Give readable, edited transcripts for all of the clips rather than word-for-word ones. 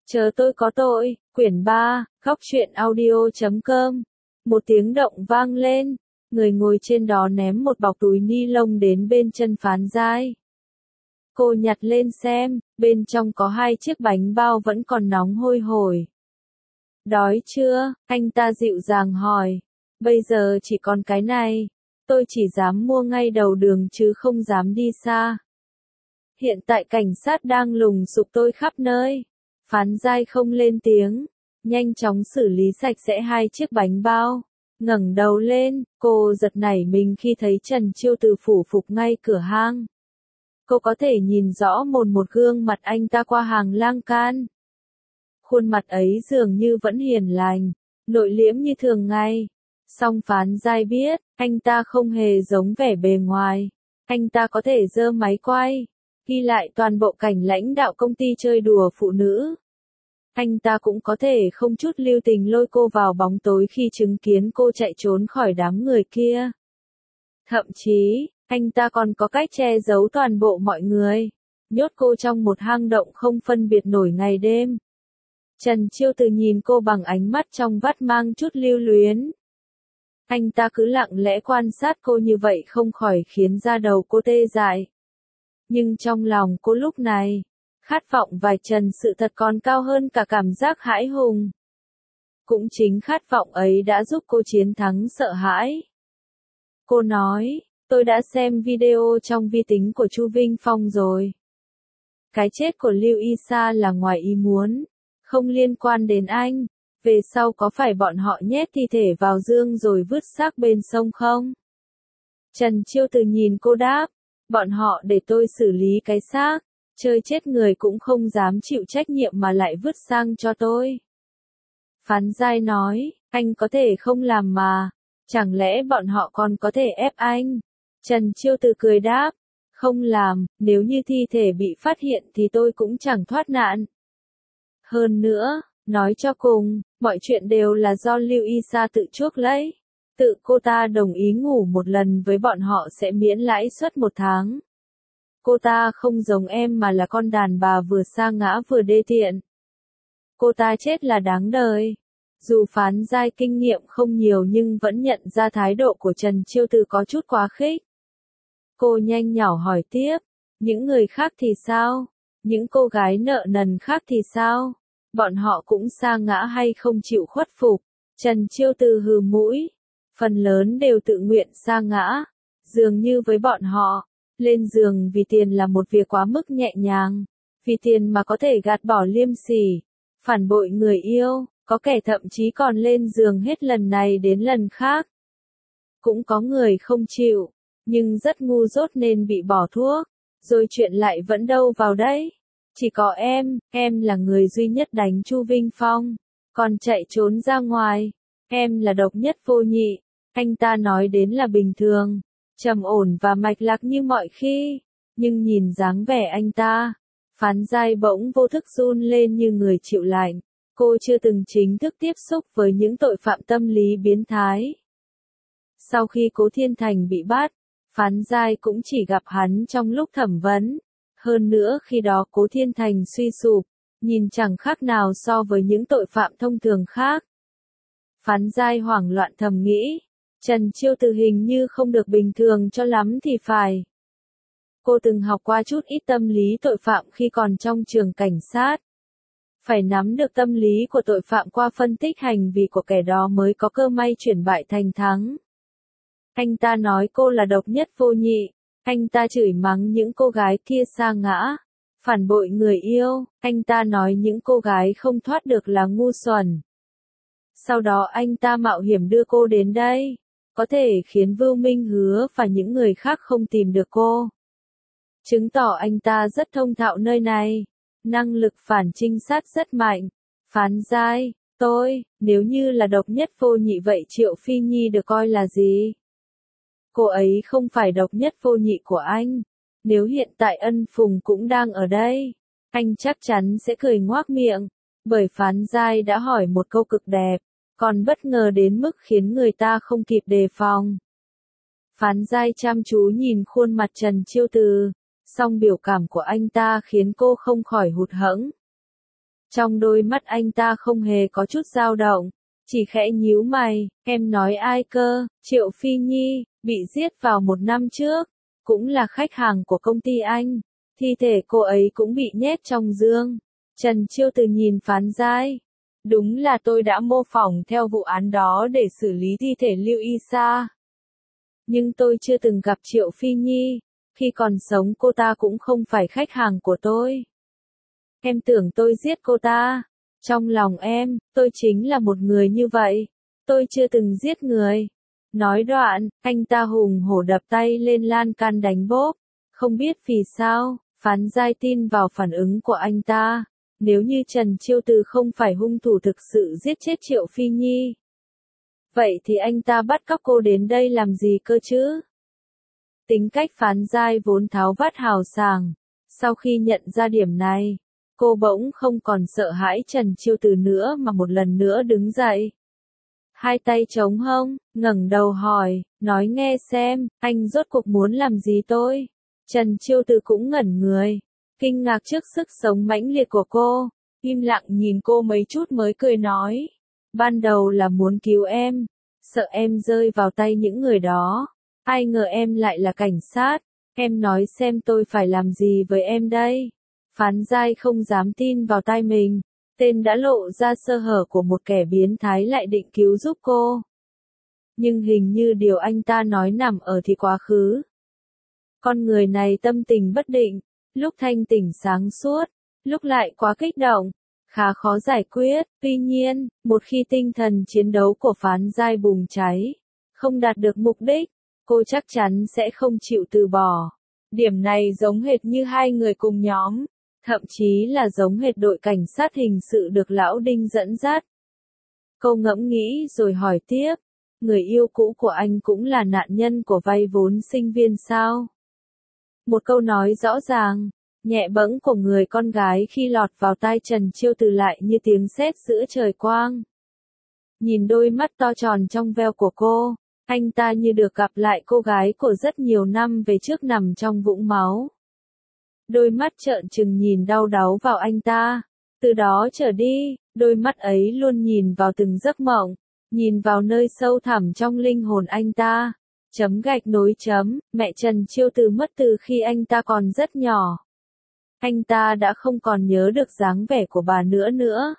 Chờ tôi có tội, quyển 3, Góc truyện audio.com. Một tiếng động vang lên, người ngồi trên đó ném một bọc túi ni lông đến bên chân Phán Giai. Cô nhặt lên xem, bên trong có 2 chiếc bánh bao vẫn còn nóng hôi hổi. Đói chưa? Anh ta dịu dàng hỏi. Bây giờ chỉ còn cái này. Tôi chỉ dám mua ngay đầu đường chứ không dám đi xa. Hiện tại cảnh sát đang lùng sục tôi khắp nơi. Phán Giai không lên tiếng, nhanh chóng xử lý sạch sẽ 2 chiếc bánh bao. Ngẩng đầu lên, cô giật nảy mình khi thấy Trần Chiêu Từ phủ phục ngay cửa hang. Cô có thể nhìn rõ một gương mặt anh ta qua hàng lan can. Khuôn mặt ấy dường như vẫn hiền lành, nội liễm như thường ngày. Song Phán Giai biết, anh ta không hề giống vẻ bề ngoài. Anh ta có thể giơ máy quay, ghi lại toàn bộ cảnh lãnh đạo công ty chơi đùa phụ nữ. Anh ta cũng có thể không chút lưu tình lôi cô vào bóng tối khi chứng kiến cô chạy trốn khỏi đám người kia. Thậm chí, anh ta còn có cách che giấu toàn bộ mọi người, nhốt cô trong một hang động không phân biệt nổi ngày đêm. Trần Chiêu Từ nhìn cô bằng ánh mắt trong vắt mang chút lưu luyến. Anh ta cứ lặng lẽ quan sát cô như vậy không khỏi khiến da đầu cô tê dại. Nhưng trong lòng cô lúc này, khát vọng vạch trần sự thật còn cao hơn cả cảm giác hãi hùng. Cũng chính khát vọng ấy đã giúp cô chiến thắng sợ hãi. Cô nói, tôi đã xem video trong vi tính của Chu Vinh Phong rồi. Cái chết của Lưu Y Sa là ngoài ý muốn, không liên quan đến anh. Về sau có phải bọn họ nhét thi thể vào dương rồi vứt xác bên sông không? Trần Chiêu Từ nhìn cô đáp, bọn họ để tôi xử lý cái xác. Chơi chết người cũng không dám chịu trách nhiệm mà lại vứt sang cho tôi. Phán Giai nói, anh có thể không làm mà, chẳng lẽ bọn họ còn có thể ép anh? Trần Chiêu Từ cười đáp, không làm, nếu như thi thể bị phát hiện thì tôi cũng chẳng thoát nạn. Hơn nữa, nói cho cùng, mọi chuyện đều là do Lưu Y Sa tự chuốc lấy. Tự cô ta đồng ý ngủ một lần với bọn họ sẽ miễn lãi suất 1 tháng. Cô ta không giống em mà là con đàn bà vừa sa ngã vừa đê tiện. Cô ta chết là đáng đời. Dù Phán Giai kinh nghiệm không nhiều nhưng vẫn nhận ra thái độ của Trần Chiêu Từ có chút quá khích. Cô nhanh nhỏ hỏi tiếp, những người khác thì sao? Những cô gái nợ nần khác thì sao? Bọn họ cũng sa ngã hay không chịu khuất phục? Trần Chiêu Từ hừ mũi, phần lớn đều tự nguyện sa ngã. Dường như với bọn họ, lên giường vì tiền là một việc quá mức nhẹ nhàng, vì tiền mà có thể gạt bỏ liêm sỉ, phản bội người yêu, có kẻ thậm chí còn lên giường hết lần này đến lần khác. Cũng có người không chịu, nhưng rất ngu dốt nên bị bỏ thuốc, rồi chuyện lại vẫn đâu vào đấy. Chỉ có em là người duy nhất đánh Chu Vinh Phong, còn chạy trốn ra ngoài, em là độc nhất vô nhị, anh ta nói đến là bình thường. Trầm ổn và mạch lạc như mọi khi, nhưng nhìn dáng vẻ anh ta, Phán Giai bỗng vô thức run lên như người chịu lạnh. Cô chưa từng chính thức tiếp xúc với những tội phạm tâm lý biến thái. Sau khi Cố Thiên Thành bị bắt, Phán Giai cũng chỉ gặp hắn trong lúc thẩm vấn. Hơn nữa khi đó Cố Thiên Thành suy sụp, nhìn chẳng khác nào so với những tội phạm thông thường khác. Phán Giai hoảng loạn thầm nghĩ, Trần Chiêu Từ hình như không được bình thường cho lắm thì phải. Cô từng học qua chút ít tâm lý tội phạm khi còn trong trường cảnh sát. Phải nắm được tâm lý của tội phạm qua phân tích hành vi của kẻ đó mới có cơ may chuyển bại thành thắng. Anh ta nói cô là độc nhất vô nhị. Anh ta chửi mắng những cô gái kia sa ngã, phản bội người yêu. Anh ta nói những cô gái không thoát được là ngu xuẩn. Sau đó anh ta mạo hiểm đưa cô đến đây, có thể khiến Vưu Minh Hứa và những người khác không tìm được cô. Chứng tỏ anh ta rất thông thạo nơi này, năng lực phản trinh sát rất mạnh. Phán Giai, nếu như là độc nhất vô nhị vậy Triệu Phi Nhi được coi là gì? Cô ấy không phải độc nhất vô nhị của anh. Nếu hiện tại Ân Phùng cũng đang ở đây, anh chắc chắn sẽ cười ngoác miệng, bởi Phán Giai đã hỏi một câu cực đẹp, còn bất ngờ đến mức khiến người ta không kịp đề phòng. Phán Giai chăm chú nhìn khuôn mặt Trần Chiêu Từ, song biểu cảm của anh ta khiến cô không khỏi hụt hẫng. Trong đôi mắt anh ta không hề có chút dao động, chỉ khẽ nhíu mày, em nói ai cơ, Triệu Phi Nhi, bị giết vào 1 năm trước, cũng là khách hàng của công ty anh, thi thể cô ấy cũng bị nhét trong giường. Trần Chiêu Từ nhìn Phán Giai. Đúng là tôi đã mô phỏng theo vụ án đó để xử lý thi thể Lưu Y Sa. Nhưng tôi chưa từng gặp Triệu Phi Nhi, khi còn sống cô ta cũng không phải khách hàng của tôi. Em tưởng tôi giết cô ta. Trong lòng em, tôi chính là một người như vậy. Tôi chưa từng giết người. Nói đoạn, anh ta hùng hổ đập tay lên lan can đánh bốp. Không biết vì sao, Phán Giai tin vào phản ứng của anh ta. Nếu như Trần Chiêu Từ không phải hung thủ thực sự giết chết Triệu Phi Nhi, vậy thì anh ta bắt cóc cô đến đây làm gì cơ chứ? Tính cách Phán Giai vốn tháo vát hào sảng. Sau khi nhận ra điểm này, cô bỗng không còn sợ hãi Trần Chiêu Từ nữa mà một lần nữa đứng dậy. Hai tay chống hông, ngẩng đầu hỏi, nói nghe xem, anh rốt cuộc muốn làm gì tôi? Trần Chiêu Từ cũng ngẩn người, kinh ngạc trước sức sống mãnh liệt của cô, im lặng nhìn cô mấy chút mới cười nói. Ban đầu là muốn cứu em, sợ em rơi vào tay những người đó, ai ngờ em lại là cảnh sát, em nói xem tôi phải làm gì với em đây? Phán Giai không dám tin vào tai mình, tên đã lộ ra sơ hở của một kẻ biến thái lại định cứu giúp cô. Nhưng hình như điều anh ta nói nằm ở thì quá khứ. Con người này tâm tình bất định, lúc thanh tỉnh sáng suốt, lúc lại quá kích động, khá khó giải quyết. Tuy nhiên, một khi tinh thần chiến đấu của Phán Giai bùng cháy, không đạt được mục đích, cô chắc chắn sẽ không chịu từ bỏ. Điểm này giống hệt như hai người cùng nhóm, thậm chí là giống hệt đội cảnh sát hình sự được Lão Đinh dẫn dắt. Cô ngẫm nghĩ rồi hỏi tiếp, người yêu cũ của anh cũng là nạn nhân của vay vốn sinh viên sao? Một câu nói rõ ràng, nhẹ bẫng của người con gái khi lọt vào tai Trần Chiêu Từ lại như tiếng sét giữa trời quang. Nhìn đôi mắt to tròn trong veo của cô, anh ta như được gặp lại cô gái của rất nhiều năm về trước nằm trong vũng máu. Đôi mắt trợn trừng nhìn đau đáu vào anh ta. Từ đó trở đi, đôi mắt ấy luôn nhìn vào từng giấc mộng, nhìn vào nơi sâu thẳm trong linh hồn anh ta. Chấm gạch nối chấm, mẹ Trần Chiêu Từ mất từ khi anh ta còn rất nhỏ. Anh ta đã không còn nhớ được dáng vẻ của bà nữa.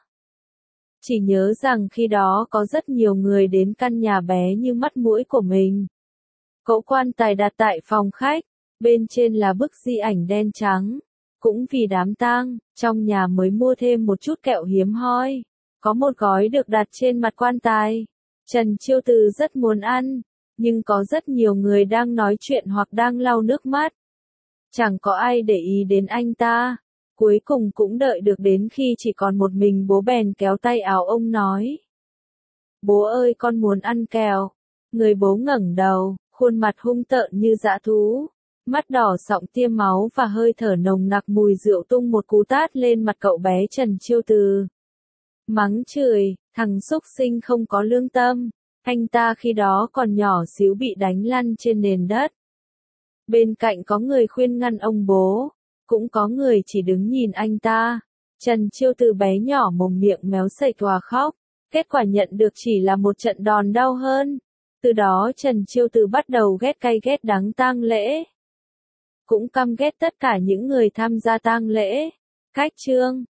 Chỉ nhớ rằng khi đó có rất nhiều người đến căn nhà bé như mắt mũi của mình. Cỗ quan tài đặt tại phòng khách, bên trên là bức di ảnh đen trắng. Cũng vì đám tang, trong nhà mới mua thêm một chút kẹo hiếm hoi. Có một gói được đặt trên mặt quan tài. Trần Chiêu Từ rất muốn ăn, nhưng có rất nhiều người đang nói chuyện hoặc đang lau nước mắt. Chẳng có ai để ý đến anh ta. Cuối cùng cũng đợi được đến khi chỉ còn một mình bố bèn kéo tay áo ông nói. Bố ơi con muốn ăn kẹo. Người bố ngẩng đầu, khuôn mặt hung tợn như dã thú. Mắt đỏ sọng tiêm máu và hơi thở nồng nặc mùi rượu tung một cú tát lên mặt cậu bé Trần Chiêu Từ. Mắng chửi, thằng xúc sinh không có lương tâm. Anh ta khi đó còn nhỏ xíu bị đánh lăn trên nền đất. Bên cạnh có người khuyên ngăn ông bố, cũng có người chỉ đứng nhìn anh ta. Trần Chiêu Từ bé nhỏ mồm miệng méo sẩy tòa khóc, kết quả nhận được chỉ là một trận đòn đau hơn. Từ đó Trần Chiêu Từ bắt đầu ghét cay ghét đắng tang lễ. Cũng căm ghét tất cả những người tham gia tang lễ. Cách chương